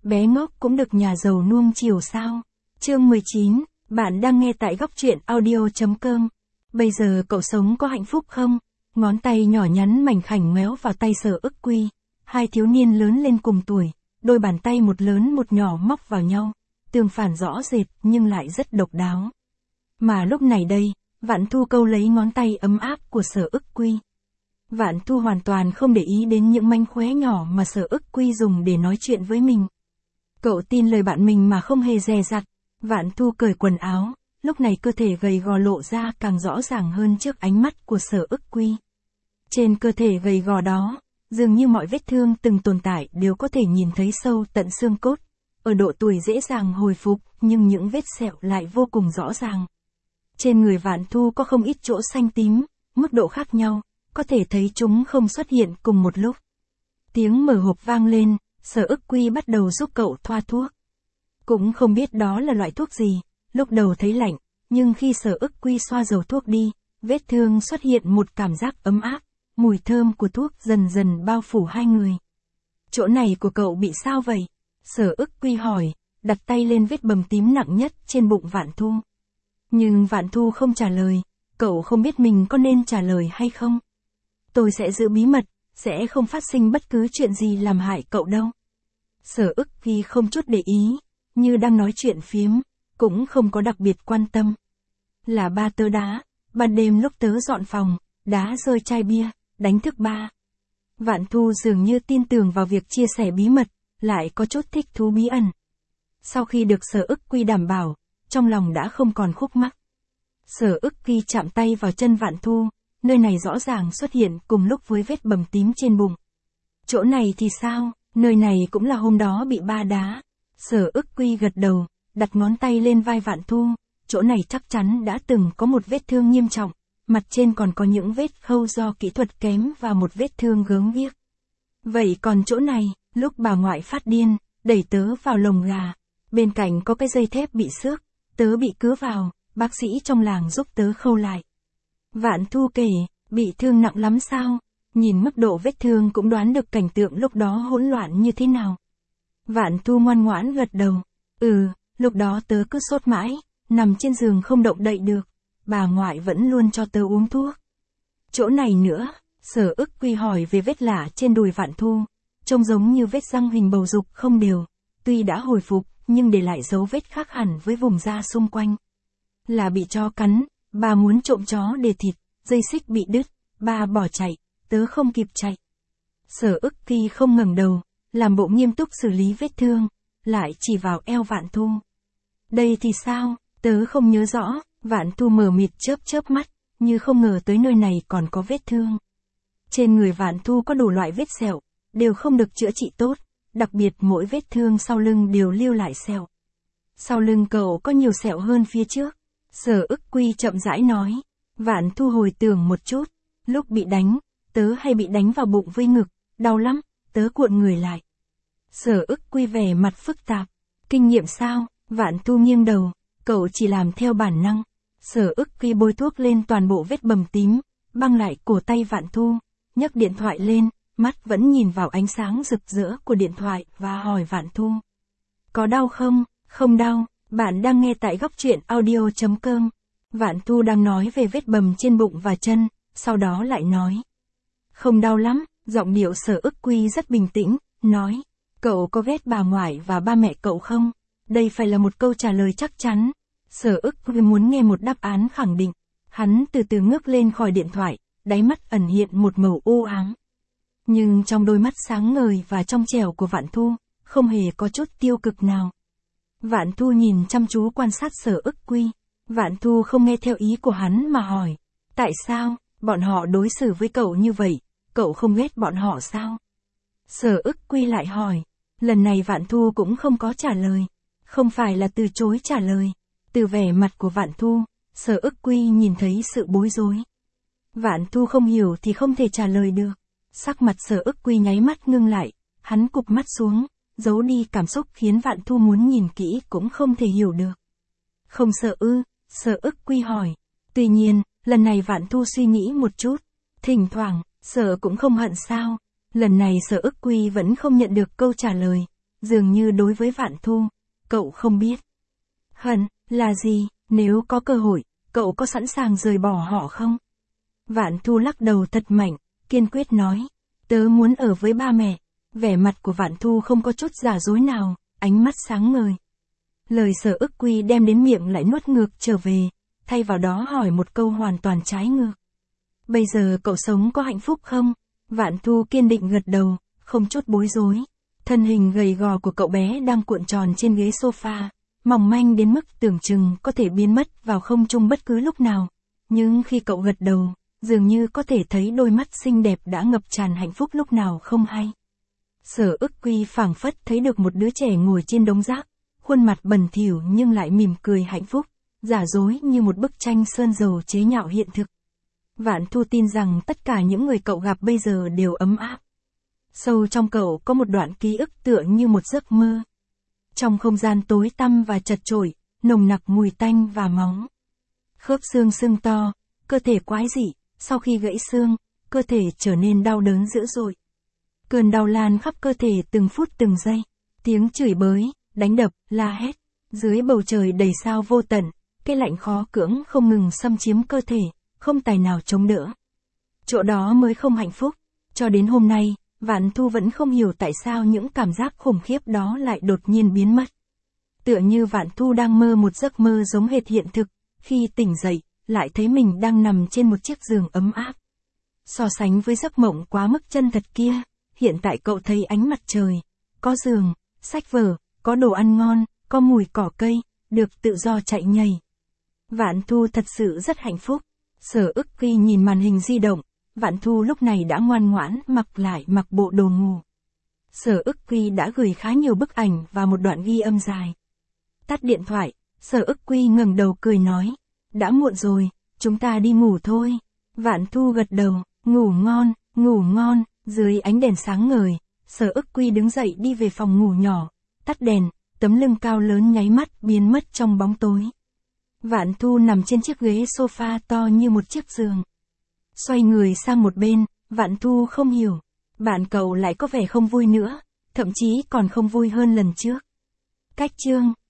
bé ngốc cũng được nhà giàu nuông chiều sao? Chương 19, bạn đang nghe tại góc truyện audio.com. Bây giờ cậu sống có hạnh phúc không? Ngón tay nhỏ nhắn mảnh khảnh ngoéo vào tay Sở Ức Quy. Hai thiếu niên lớn lên cùng tuổi, đôi bàn tay một lớn một nhỏ móc vào nhau, tương phản rõ rệt nhưng lại rất độc đáo. Mà lúc này đây, Vạn Thu câu lấy ngón tay ấm áp của Sở Ức Quy. Vạn Thu hoàn toàn không để ý đến những mánh khóe nhỏ mà Sở Ức Quy dùng để nói chuyện với mình. Cậu tin lời bạn mình mà không hề dè dặt. Vạn Thu cởi quần áo, lúc này cơ thể gầy gò lộ ra càng rõ ràng hơn trước ánh mắt của Sở Ức Quy. Trên cơ thể gầy gò đó, dường như mọi vết thương từng tồn tại đều có thể nhìn thấy sâu tận xương cốt. Ở độ tuổi dễ dàng hồi phục, nhưng những vết sẹo lại vô cùng rõ ràng. Trên người Vạn Thu có không ít chỗ xanh tím, mức độ khác nhau, có thể thấy chúng không xuất hiện cùng một lúc. Tiếng mở hộp vang lên, Sở Ức Quy bắt đầu giúp cậu thoa thuốc. Cũng không biết đó là loại thuốc gì, lúc đầu thấy lạnh, nhưng khi Sở Ức Quy xoa dầu thuốc đi, vết thương xuất hiện một cảm giác ấm áp, mùi thơm của thuốc dần dần bao phủ hai người. Chỗ này của cậu bị sao vậy? Sở Ức Quy hỏi, đặt tay lên vết bầm tím nặng nhất trên bụng Vạn Thu. Nhưng Vạn Thu không trả lời, cậu không biết mình có nên trả lời hay không. Tôi sẽ giữ bí mật, sẽ không phát sinh bất cứ chuyện gì làm hại cậu đâu. Sở Ức Quy không chút để ý, như đang nói chuyện phiếm, cũng không có đặc biệt quan tâm. Là ba tớ đá, ban đêm lúc tớ dọn phòng, đá rơi chai bia, đánh thức ba. Vạn Thu dường như tin tưởng vào việc chia sẻ bí mật, lại có chút thích thú bí ẩn. Sau khi được Sở Ức Quy đảm bảo, trong lòng đã không còn khúc mắc. Sở Ức Quy chạm tay vào chân Vạn Thu, nơi này rõ ràng xuất hiện cùng lúc với vết bầm tím trên bụng. Chỗ này thì sao, nơi này cũng là hôm đó bị ba đá. Sở Ức Quy gật đầu, đặt ngón tay lên vai Vạn Thu, chỗ này chắc chắn đã từng có một vết thương nghiêm trọng, mặt trên còn có những vết khâu do kỹ thuật kém và một vết thương gớm ghiếc. Vậy còn chỗ này, lúc bà ngoại phát điên, đẩy tớ vào lồng gà, bên cạnh có cái dây thép bị xước, tớ bị cứa vào, bác sĩ trong làng giúp tớ khâu lại. Vạn Thu kể, bị thương nặng lắm sao? Nhìn mức độ vết thương cũng đoán được cảnh tượng lúc đó hỗn loạn như thế nào. Vạn Thu ngoan ngoãn gật đầu. Lúc đó tớ cứ sốt mãi, nằm trên giường không động đậy được. Bà ngoại vẫn luôn cho tớ uống thuốc. Chỗ này nữa, Sở Ức Quy hỏi về vết lạ trên đùi Vạn Thu. Trông giống như vết răng hình bầu dục không đều. Tuy đã hồi phục, nhưng để lại dấu vết khác hẳn với vùng da xung quanh. Là bị chó cắn, bà muốn trộm chó để thịt, dây xích bị đứt, bà bỏ chạy, tớ không kịp chạy. Sở Ức Quy không ngẩng đầu, làm bộ nghiêm túc xử lý vết thương, lại chỉ vào eo Vạn Thu. Đây thì sao, tớ không nhớ rõ. Vạn Thu mờ mịt chớp mắt, như không ngờ tới nơi này còn có vết thương. Trên người Vạn Thu có đủ loại vết sẹo, đều không được chữa trị tốt, đặc biệt mỗi vết thương sau lưng đều lưu lại sẹo. Sau lưng cậu có nhiều sẹo hơn phía trước. Sở Ức Quy chậm rãi nói. Vạn Thu hồi tưởng một chút, lúc bị đánh, tớ hay bị đánh vào bụng với ngực, đau lắm, tớ cuộn người lại. Sở Ức Quy vẻ mặt phức tạp. Kinh nghiệm sao? Vạn Thu nghiêng đầu, cậu chỉ làm theo bản năng. Sở Ức Quy bôi thuốc lên toàn bộ vết bầm tím, băng lại cổ tay Vạn Thu, nhấc điện thoại lên, mắt vẫn nhìn vào ánh sáng rực rỡ của điện thoại và hỏi Vạn Thu. Có đau không? Không đau, bạn đang nghe tại góc truyện audio.com. Vạn Thu đang nói về vết bầm trên bụng và chân, sau đó lại nói. Không đau lắm, giọng điệu Sở Ức Quy rất bình tĩnh, nói. Cậu có ghét bà ngoại và ba mẹ cậu không? Đây phải là một câu trả lời chắc chắn. Sở Ức Quy muốn nghe một đáp án khẳng định. Hắn từ từ ngước lên khỏi điện thoại, đáy mắt ẩn hiện một màu u ám. Nhưng trong đôi mắt sáng ngời và trong trẻo của Vạn Thu, không hề có chút tiêu cực nào. Vạn Thu nhìn chăm chú quan sát Sở Ức Quy. Vạn Thu không nghe theo ý của hắn mà hỏi. Tại sao, bọn họ đối xử với cậu như vậy, cậu không ghét bọn họ sao? Sở Ức Quy lại hỏi. Lần này Vạn Thu cũng không có trả lời. Không phải là từ chối trả lời. Từ vẻ mặt của Vạn Thu, Sở Ức Quy nhìn thấy sự bối rối. Vạn Thu không hiểu thì không thể trả lời được. Sắc mặt Sở Ức Quy nháy mắt ngưng lại, hắn cụp mắt xuống, giấu đi cảm xúc khiến Vạn Thu muốn nhìn kỹ cũng không thể hiểu được. Không sợ ư? Sở Ức Quy hỏi. Tuy nhiên, lần này Vạn Thu suy nghĩ một chút. Thỉnh thoảng, sợ cũng không hận sao? Lần này Sở Ức Quy vẫn không nhận được câu trả lời. dường như đối với Vạn Thu, cậu không biết. Hận, là gì, nếu có cơ hội, cậu có sẵn sàng rời bỏ họ không? Vạn Thu lắc đầu thật mạnh, kiên quyết nói, tớ muốn ở với ba mẹ. Vẻ mặt của Vạn Thu không có chút giả dối nào, ánh mắt sáng ngời. Lời Sở Ức Quy đem đến miệng lại nuốt ngược trở về, thay vào đó hỏi một câu hoàn toàn trái ngược. Bây giờ cậu sống có hạnh phúc không? Vạn Thu kiên định gật đầu, không chút bối rối. Thân hình gầy gò của cậu bé đang cuộn tròn trên ghế sofa, mỏng manh đến mức tưởng chừng có thể biến mất vào không trung bất cứ lúc nào. Nhưng khi cậu gật đầu, dường như có thể thấy đôi mắt xinh đẹp đã ngập tràn hạnh phúc lúc nào không hay. Sở Ức Quy phảng phất thấy được một đứa trẻ ngồi trên đống rác, khuôn mặt bẩn thỉu nhưng lại mỉm cười hạnh phúc, giả dối như một bức tranh sơn dầu chế nhạo hiện thực. Vạn Thu tin rằng tất cả những người cậu gặp bây giờ đều ấm áp. Sâu trong cậu có một đoạn ký ức tựa như một giấc mơ. Trong không gian tối tăm và chật chội, nồng nặc mùi tanh và máu. Khớp xương sưng to, cơ thể quái dị, sau khi gãy xương, cơ thể trở nên đau đớn dữ dội. Cơn đau lan khắp cơ thể từng phút từng giây, tiếng chửi bới, đánh đập, la hét. Dưới bầu trời đầy sao vô tận, cái lạnh khó cưỡng không ngừng xâm chiếm cơ thể, không tài nào chống đỡ. Chỗ đó mới không hạnh phúc. Cho đến hôm nay, Vạn Thu vẫn không hiểu tại sao những cảm giác khủng khiếp đó lại đột nhiên biến mất. Tựa như Vạn Thu đang mơ một giấc mơ giống hệt hiện thực, khi tỉnh dậy, lại thấy mình đang nằm trên một chiếc giường ấm áp. So sánh với giấc mộng quá mức chân thật kia, hiện tại cậu thấy ánh mặt trời, có giường, sách vở, có đồ ăn ngon, có mùi cỏ cây, được tự do chạy nhảy. Vạn Thu thật sự rất hạnh phúc. Sở Ức Quy nhìn màn hình di động, Vạn Thu lúc này đã ngoan ngoãn mặc bộ đồ ngủ. Sở Ức Quy đã gửi khá nhiều bức ảnh và một đoạn ghi âm dài. Tắt điện thoại, Sở Ức Quy ngẩng đầu cười nói, đã muộn rồi, chúng ta đi ngủ thôi. Vạn Thu gật đầu, ngủ ngon, dưới ánh đèn sáng ngời, Sở Ức Quy đứng dậy đi về phòng ngủ nhỏ, tắt đèn, tấm lưng cao lớn nháy mắt biến mất trong bóng tối. Vạn Thu nằm trên chiếc ghế sofa to như một chiếc giường. Xoay người sang một bên, Vạn Thu không hiểu, bạn cậu lại có vẻ không vui nữa, thậm chí còn không vui hơn lần trước. Cách chương